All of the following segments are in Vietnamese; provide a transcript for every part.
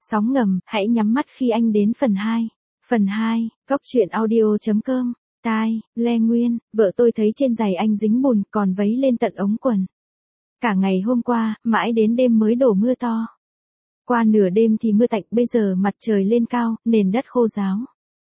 Sóng ngầm, hãy nhắm mắt khi anh đến phần 2. Phần 2, Cóc truyện audio.com. Tai, Lê Nguyên, vợ tôi thấy trên giày anh dính bùn còn vấy lên tận ống quần. Cả ngày hôm qua, mãi đến đêm mới đổ mưa to. Qua nửa đêm thì mưa tạnh, bây giờ mặt trời lên cao, nền đất khô ráo.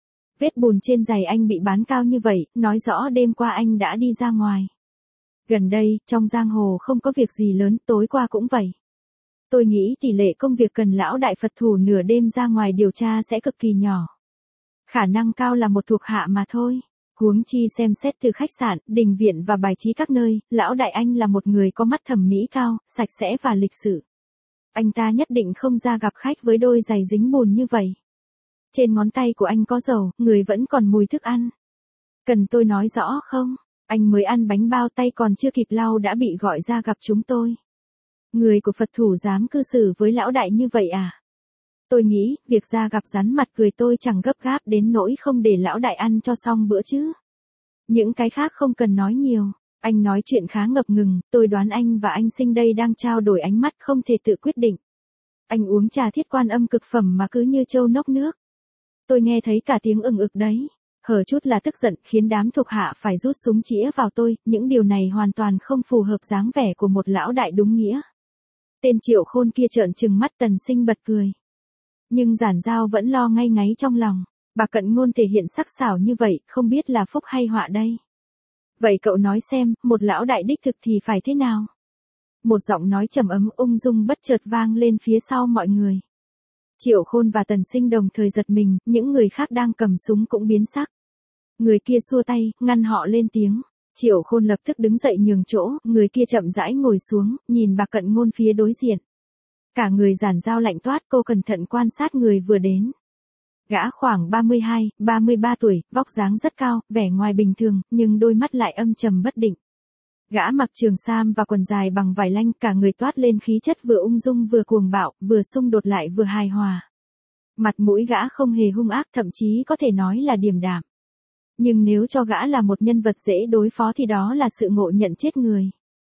Vết bùn trên giày anh bị bán cao như vậy, nói rõ đêm qua anh đã đi ra ngoài. Gần đây, trong giang hồ không có việc gì lớn, tối qua cũng vậy. Tôi nghĩ tỷ lệ công việc cần lão đại Phật thủ nửa đêm ra ngoài điều tra sẽ cực kỳ nhỏ. Khả năng cao là một thuộc hạ mà thôi. Huống chi xem xét từ khách sạn, đình viện và bài trí các nơi, lão đại anh là một người có mắt thẩm mỹ cao, sạch sẽ và lịch sự. Anh ta nhất định không ra gặp khách với đôi giày dính bùn như vậy. Trên ngón tay của anh có dầu, người vẫn còn mùi thức ăn. Cần tôi nói rõ không? Anh mới ăn bánh bao, tay còn chưa kịp lau đã bị gọi ra gặp chúng tôi. Người của Phật thủ dám cư xử với lão đại như vậy à? Tôi nghĩ, việc ra gặp rắn mặt cười tôi chẳng gấp gáp đến nỗi không để lão đại ăn cho xong bữa chứ. Những cái khác không cần nói nhiều. Anh nói chuyện khá ngập ngừng, tôi đoán anh và anh Sinh đây đang trao đổi ánh mắt không thể tự quyết định. Anh uống trà Thiết Quan Âm cực phẩm mà cứ như trâu nốc nước. Tôi nghe thấy cả tiếng ừng ực đấy. Hở chút là tức giận khiến đám thuộc hạ phải rút súng chĩa vào tôi, những điều này hoàn toàn không phù hợp dáng vẻ của một lão đại đúng nghĩa. Tên Triệu Khôn kia trợn trừng mắt, Tần Sinh bật cười. Nhưng Giản Giao vẫn lo ngay ngáy trong lòng, bà Cận Ngôn thể hiện sắc sảo như vậy, không biết là phúc hay họa đây. Vậy cậu nói xem, một lão đại đích thực thì phải thế nào? Một giọng nói trầm ấm ung dung bất chợt vang lên phía sau mọi người. Triệu Khôn và Tần Sinh đồng thời giật mình, những người khác đang cầm súng cũng biến sắc. Người kia xua tay, ngăn họ lên tiếng. Triệu Khôn lập tức đứng dậy nhường chỗ, người kia chậm rãi ngồi xuống, nhìn bà Cận Ngôn phía đối diện. Cả người Giản Giao lạnh toát, cô cẩn thận quan sát người vừa đến. Gã khoảng 32, 33 tuổi, vóc dáng rất cao, vẻ ngoài bình thường, nhưng đôi mắt lại âm trầm bất định. Gã mặc trường sam và quần dài bằng vải lanh, cả người toát lên khí chất vừa ung dung vừa cuồng bạo, vừa xung đột lại vừa hài hòa. Mặt mũi gã không hề hung ác, thậm chí có thể nói là điềm đạm. Nhưng nếu cho gã là một nhân vật dễ đối phó thì đó là sự ngộ nhận chết người.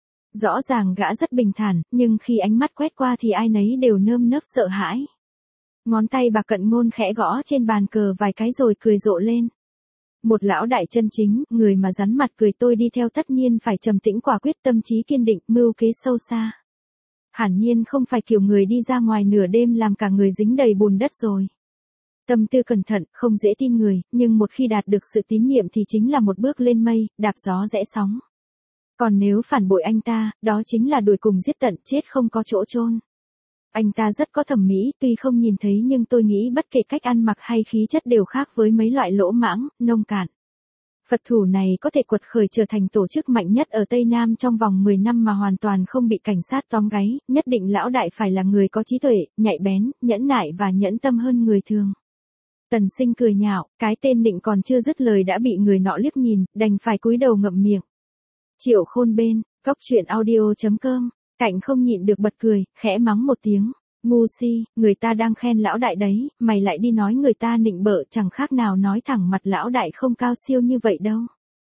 Rõ ràng gã rất bình thản, nhưng khi ánh mắt quét qua thì ai nấy đều nơm nớp sợ hãi. Ngón tay bà Cận Ngôn khẽ gõ trên bàn cờ vài cái rồi cười rộ lên. Một lão đại chân chính, người mà rắn mặt cười tôi đi theo tất nhiên phải trầm tĩnh quả quyết, tâm trí kiên định, mưu kế sâu xa. Hẳn nhiên không phải kiểu người đi ra ngoài nửa đêm làm cả người dính đầy bùn đất rồi. Tâm tư cẩn thận, không dễ tin người, nhưng một khi đạt được sự tín nhiệm thì chính là một bước lên mây, đạp gió rẽ sóng. Còn nếu phản bội anh ta, đó chính là đuổi cùng giết tận, chết không có chỗ chôn. Anh ta rất có thẩm mỹ, tuy không nhìn thấy nhưng tôi nghĩ bất kể cách ăn mặc hay khí chất đều khác với mấy loại lỗ mãng, nông cạn. Phật thủ này có thể quật khởi trở thành tổ chức mạnh nhất ở Tây Nam trong vòng 10 năm mà hoàn toàn không bị cảnh sát tóm gáy, nhất định lão đại phải là người có trí tuệ, nhạy bén, nhẫn nại và nhẫn tâm hơn người thường. Tần Sinh cười nhạo, cái tên định còn chưa dứt lời đã bị người nọ liếc nhìn, đành phải cúi đầu ngậm miệng. Triệu Khôn bên, Cóc truyện audio.com, Cạnh không nhịn được bật cười, khẽ mắng một tiếng. Ngu si, người ta đang khen lão đại đấy, mày lại đi nói người ta nịnh bợ, chẳng khác nào nói thẳng mặt lão đại không cao siêu như vậy đâu.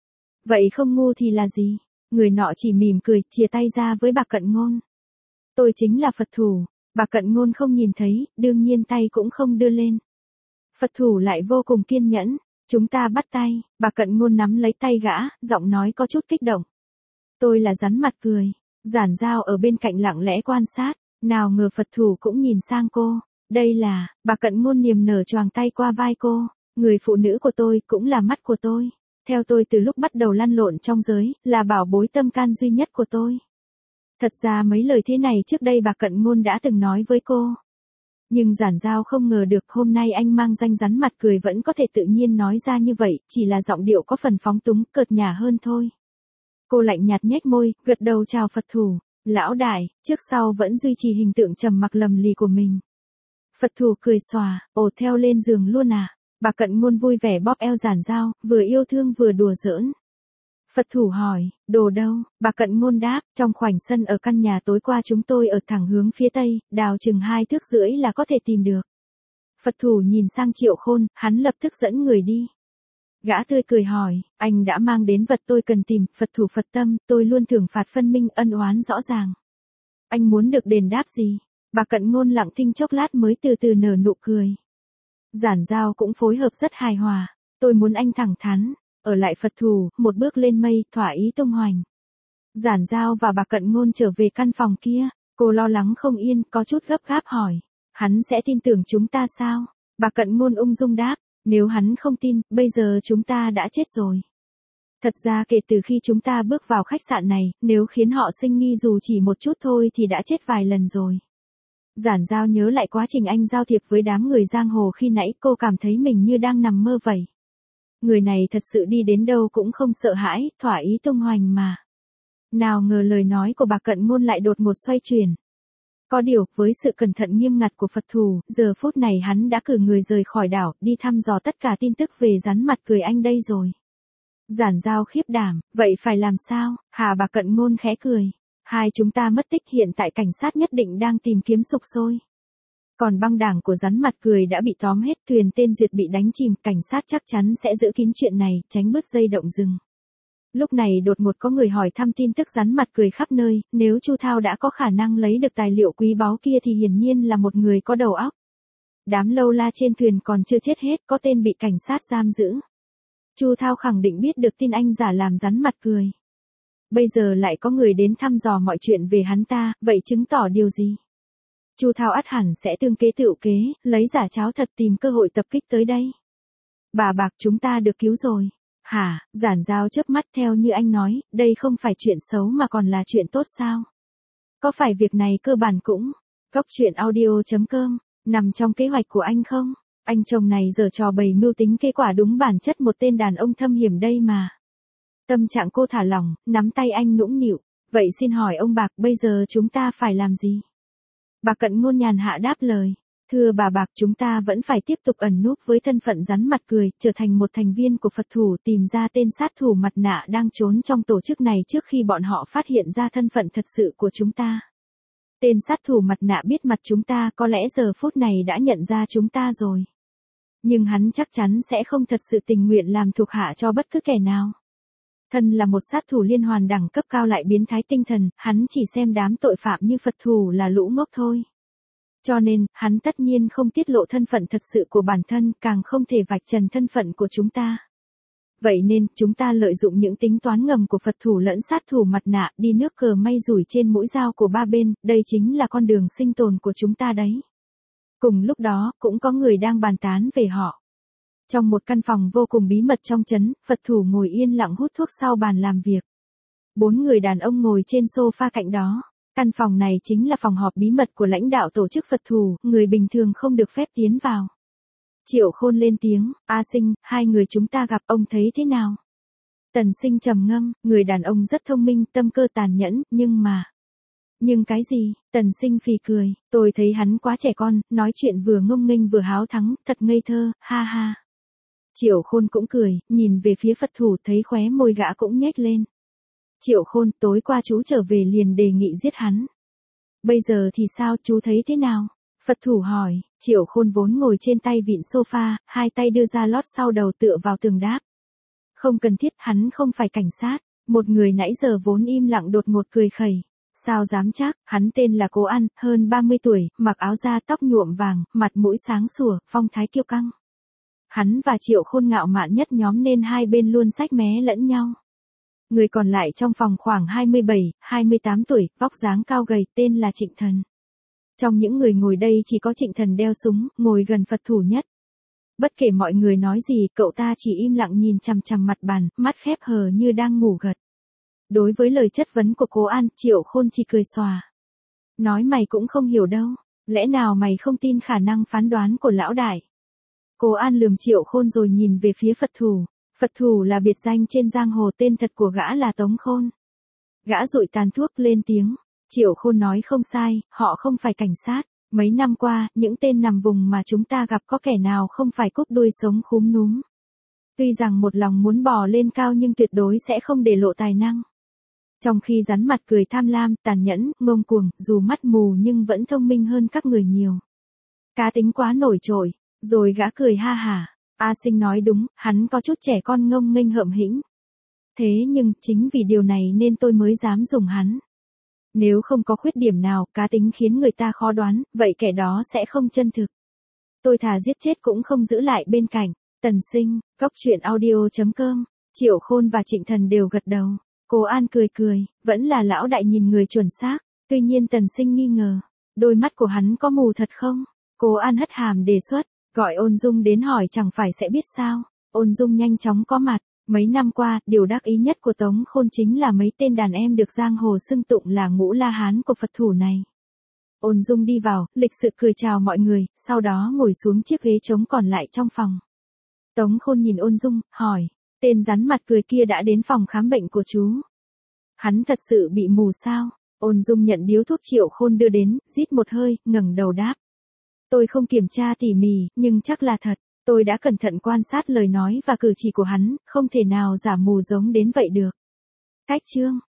Vậy không ngu thì là gì? Người nọ chỉ mỉm cười, chìa tay ra với bà Cận Ngôn. Tôi chính là Phật thủ, bà Cận Ngôn không nhìn thấy, đương nhiên tay cũng không đưa lên. Phật thủ lại vô cùng kiên nhẫn, chúng ta bắt tay, bà Cận Ngôn nắm lấy tay gã, giọng nói có chút kích động. Tôi là rắn mặt cười. Giản Giao ở bên cạnh lặng lẽ quan sát, nào ngờ Phật thủ cũng nhìn sang cô. Đây là, bà Cận Ngôn niềm nở choàng tay qua vai cô, người phụ nữ của tôi cũng là mắt của tôi. Theo tôi từ lúc bắt đầu lăn lộn trong giới, là bảo bối tâm can duy nhất của tôi. Thật ra mấy lời thế này trước đây bà Cận Ngôn đã từng nói với cô. Nhưng Giản Giao không ngờ được hôm nay anh mang danh rắn mặt cười vẫn có thể tự nhiên nói ra như vậy, chỉ là giọng điệu có phần phóng túng, cợt nhả hơn thôi. Cô lạnh nhạt nhếch môi, gật đầu chào Phật thủ. Lão đại, trước sau vẫn duy trì hình tượng trầm mặc lầm lì của mình. Phật thủ cười xòa, ồ theo lên giường luôn à. Bà Cận Ngôn vui vẻ bóp eo Giản Giao, vừa yêu thương vừa đùa giỡn. Phật thủ hỏi, đồ đâu? Bà Cận Ngôn đáp, trong khoảnh sân ở căn nhà tối qua chúng tôi ở thẳng hướng phía tây, đào chừng 2 thước rưỡi là có thể tìm được. Phật thủ nhìn sang Triệu Khôn, hắn lập tức dẫn người đi. Gã tươi cười hỏi, anh đã mang đến vật tôi cần tìm, Phật thủ Phật tâm, tôi luôn thưởng phạt phân minh, ân oán rõ ràng. Anh muốn được đền đáp gì? Bà Cận Ngôn lặng thinh chốc lát mới từ từ nở nụ cười. Giản Giao cũng phối hợp rất hài hòa. Tôi muốn anh thẳng thắn, ở lại Phật thủ, một bước lên mây, thỏa ý tung hoành. Giản Giao và bà Cận Ngôn trở về căn phòng kia, cô lo lắng không yên, có chút gấp gáp hỏi. Hắn sẽ tin tưởng chúng ta sao? Bà Cận Ngôn ung dung đáp, nếu hắn không tin, bây giờ chúng ta đã chết rồi. Thật ra kể từ khi chúng ta bước vào khách sạn này, nếu khiến họ sinh nghi dù chỉ một chút thôi thì đã chết vài lần rồi. Giản Giao nhớ lại quá trình anh giao thiệp với đám người giang hồ khi nãy, cô cảm thấy mình như đang nằm mơ vậy. Người này thật sự đi đến đâu cũng không sợ hãi, thỏa ý tung hoành mà. Nào ngờ lời nói của bà Cận Ngôn lại đột ngột xoay chuyển. Có điều, với sự cẩn thận nghiêm ngặt của Phật thủ, giờ phút này hắn đã cử người rời khỏi đảo, đi thăm dò tất cả tin tức về rắn mặt cười anh đây rồi. Giản Giao khiếp đảm, vậy phải làm sao? Hà, bà Cận Ngôn khẽ cười. Hai chúng ta mất tích, hiện tại cảnh sát nhất định đang tìm kiếm sục sôi. Còn băng đảng của rắn mặt cười đã bị tóm hết, thuyền tên Duyệt bị đánh chìm, cảnh sát chắc chắn sẽ giữ kín chuyện này, tránh bứt dây động rừng. Lúc này đột ngột có người hỏi thăm tin tức rắn mặt cười khắp nơi, nếu Chu Thao đã có khả năng lấy được tài liệu quý báu kia thì hiển nhiên là một người có đầu óc. Đám lâu la trên thuyền còn chưa chết hết, có tên bị cảnh sát giam giữ. Chu Thao khẳng định biết được tin anh giả làm rắn mặt cười. Bây giờ lại có người đến thăm dò mọi chuyện về hắn ta, vậy chứng tỏ điều gì? Chu Thao ắt hẳn sẽ tương kế tựu kế, lấy giả cháo thật tìm cơ hội tập kích tới đây. Bà Bạc, chúng ta được cứu rồi. Hả? Giản Giao chớp mắt, theo như anh nói, đây không phải chuyện xấu mà còn là chuyện tốt sao? Có phải việc này cơ bản cũng Góc truyện audio.com nằm trong kế hoạch của anh không? Anh chồng này giở trò bày mưu tính kế, quả đúng bản chất một tên đàn ông thâm hiểm đây mà. Tâm trạng cô thả lỏng, nắm tay anh nũng nịu. Vậy xin hỏi ông Bạc, bây giờ chúng ta phải làm gì? Bà Cận Ngôn nhàn hạ đáp lời. Thưa bà Bạc, chúng ta vẫn phải tiếp tục ẩn núp với thân phận rắn mặt cười, trở thành một thành viên của Phật thủ, tìm ra tên sát thủ mặt nạ đang trốn trong tổ chức này trước khi bọn họ phát hiện ra thân phận thật sự của chúng ta. Tên sát thủ mặt nạ biết mặt chúng ta, có lẽ giờ phút này đã nhận ra chúng ta rồi. Nhưng hắn chắc chắn sẽ không thật sự tình nguyện làm thuộc hạ cho bất cứ kẻ nào. Thân là một sát thủ liên hoàn đẳng cấp cao lại biến thái tinh thần, hắn chỉ xem đám tội phạm như Phật thủ là lũ ngốc thôi. Cho nên, hắn tất nhiên không tiết lộ thân phận thật sự của bản thân, càng không thể vạch trần thân phận của chúng ta. Vậy nên, chúng ta lợi dụng những tính toán ngầm của Phật thủ lẫn sát thủ mặt nạ, đi nước cờ may rủi trên mũi dao của ba bên, đây chính là con đường sinh tồn của chúng ta đấy. Cùng lúc đó, cũng có người đang bàn tán về họ. Trong một căn phòng vô cùng bí mật trong trấn, Phật thủ ngồi yên lặng hút thuốc sau bàn làm việc. 4 người đàn ông ngồi trên sofa cạnh đó. Căn phòng này chính là phòng họp bí mật của lãnh đạo tổ chức Phật thủ, người bình thường không được phép tiến vào. Triệu Khôn lên tiếng, A Sinh, hai người chúng ta gặp, ông thấy thế nào? Tần Sinh trầm ngâm, người đàn ông rất thông minh, tâm cơ tàn nhẫn, nhưng cái gì? Tần Sinh phì cười, tôi thấy hắn quá trẻ con, nói chuyện vừa ngông nghênh vừa háo thắng, thật ngây thơ, ha ha. Triệu Khôn cũng cười, nhìn về phía Phật thủ, thấy khóe môi gã cũng nhếch lên. Triệu Khôn, tối qua chú trở về liền đề nghị giết hắn. Bây giờ thì sao, chú thấy thế nào? Phật thủ hỏi. Triệu Khôn vốn ngồi trên tay vịn sofa, hai tay đưa ra lót sau đầu tựa vào tường đáp. Không cần thiết, hắn không phải cảnh sát. Một người nãy giờ vốn im lặng đột ngột cười khẩy. Sao dám chắc, hắn tên là Cố An, hơn 30 tuổi, mặc áo da tóc nhuộm vàng, mặt mũi sáng sủa, phong thái kiêu căng. Hắn và Triệu Khôn ngạo mạn nhất nhóm nên hai bên luôn xách mé lẫn nhau. Người còn lại trong phòng khoảng 27, 28 tuổi, vóc dáng cao gầy, tên là Trịnh Thần. Trong những người ngồi đây chỉ có Trịnh Thần đeo súng, ngồi gần Phật thủ nhất. Bất kể mọi người nói gì, cậu ta chỉ im lặng nhìn chằm chằm mặt bàn, mắt khép hờ như đang ngủ gật. Đối với lời chất vấn của Cố An, Triệu Khôn chỉ cười xòa. Nói mày cũng không hiểu đâu, lẽ nào mày không tin khả năng phán đoán của lão đại? Cố An lườm Triệu Khôn rồi nhìn về phía Phật thủ. Phật thủ là biệt danh trên giang hồ, tên thật của gã là Tống Khôn. Gã dụi tàn thuốc lên tiếng. Triệu Khôn nói không sai, họ không phải cảnh sát. Mấy năm qua, những tên nằm vùng mà chúng ta gặp có kẻ nào không phải cúp đuôi sống khúm núm. Tuy rằng một lòng muốn bò lên cao nhưng tuyệt đối sẽ không để lộ tài năng. Trong khi rắn mặt cười tham lam, tàn nhẫn, ngông cuồng, dù mắt mù nhưng vẫn thông minh hơn các người nhiều. Cá tính quá nổi trội, rồi gã cười ha hả. A Sinh nói đúng, hắn có chút trẻ con ngông nghênh hợm hĩnh. Thế nhưng, chính vì điều này nên tôi mới dám dùng hắn. Nếu không có khuyết điểm nào, cá tính khiến người ta khó đoán, vậy kẻ đó sẽ không chân thực. Tôi thà giết chết cũng không giữ lại bên cạnh. Tần Sinh, Cóc Truyện Audio.com, Triệu Khôn và Trịnh Thần đều gật đầu. Cố An cười cười, vẫn là lão đại nhìn người chuẩn xác. Tuy nhiên Tần Sinh nghi ngờ, đôi mắt của hắn có mù thật không? Cố An hất hàm đề xuất, gọi Ôn Dung đến hỏi chẳng phải sẽ biết sao. Ôn Dung nhanh chóng có mặt. Mấy năm qua, điều đắc ý nhất của Tống Khôn chính là mấy tên đàn em được giang hồ xưng tụng là ngũ la hán của Phật thủ này. Ôn Dung đi vào, lịch sự cười chào mọi người, sau đó ngồi xuống chiếc ghế trống còn lại trong phòng. Tống Khôn nhìn Ôn Dung, hỏi, tên rắn mặt cười kia đã đến phòng khám bệnh của chú. Hắn thật sự bị mù sao? Ôn Dung nhận điếu thuốc Triệu Khôn đưa đến, rít một hơi, ngẩng đầu đáp. Tôi không kiểm tra tỉ mỉ, nhưng chắc là thật. Tôi đã cẩn thận quan sát lời nói và cử chỉ của hắn, không thể nào giả mù giống đến vậy được. Cách chương